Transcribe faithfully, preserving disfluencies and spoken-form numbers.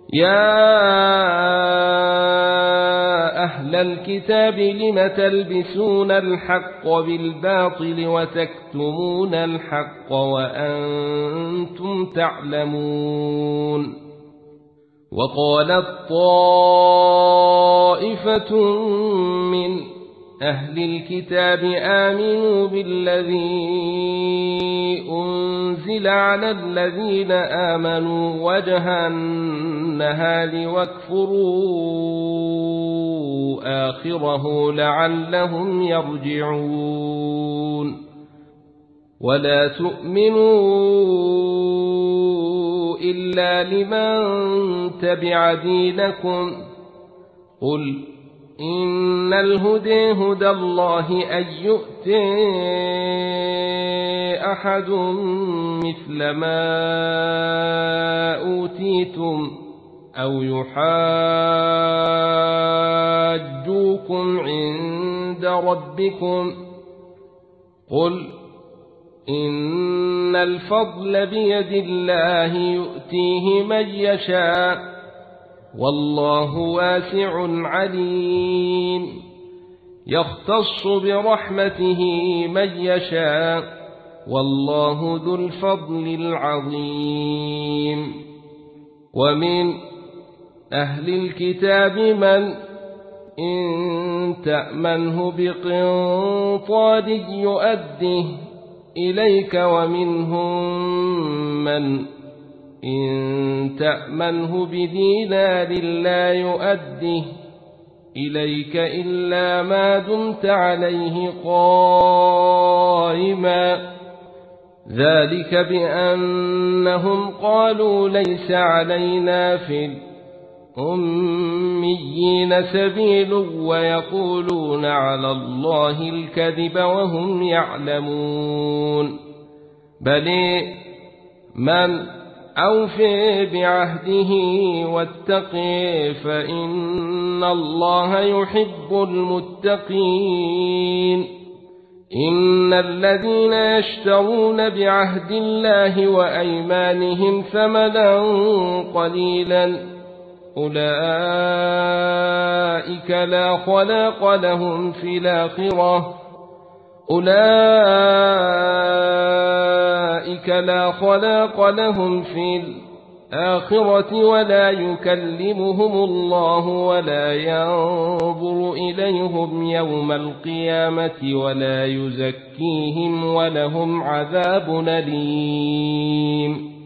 يا أهل الكتاب لم تلبسون الحق بالباطل وتكتمون الحق وأنتم تعلمون. وقالت طائفة من أهل الكتاب آمنوا بالذي أنزل على الذين آمنوا وجه النهار واكفروا آخره لعلهم يرجعون. ولا تؤمنوا إلا لمن تبع دينكم. قل إن الهدى هدى الله أن يؤتي أحد مثل ما أوتيتم أو يحاجوكم عند ربكم. قل إن الفضل بيد الله يؤتيه من يشاء والله واسع عليم. يختص برحمته من يشاء والله ذو الفضل العظيم. ومن أهل الكتاب من إن تأمنه بقنطار يؤده إليك ومنهم من إن تأمنه بدينار لا يؤده إليك إلا ما دمت عليه قائما. ذلك بأنهم قالوا ليس علينا في الأميين سبيل ويقولون على الله الكذب وهم يعلمون. بل من أوفي بعهده واتقي فإن الله يحب المتقين. إن الذين يشترون بعهد الله وأيمانهم ثمنا قليلا أولئك لا خلاق لهم في الآخرة أولئك لا خلاق لهم في الآخرة ولا يكلمهم الله ولا ينظر إليهم يوم القيامة ولا يزكيهم ولهم عذاب أليم.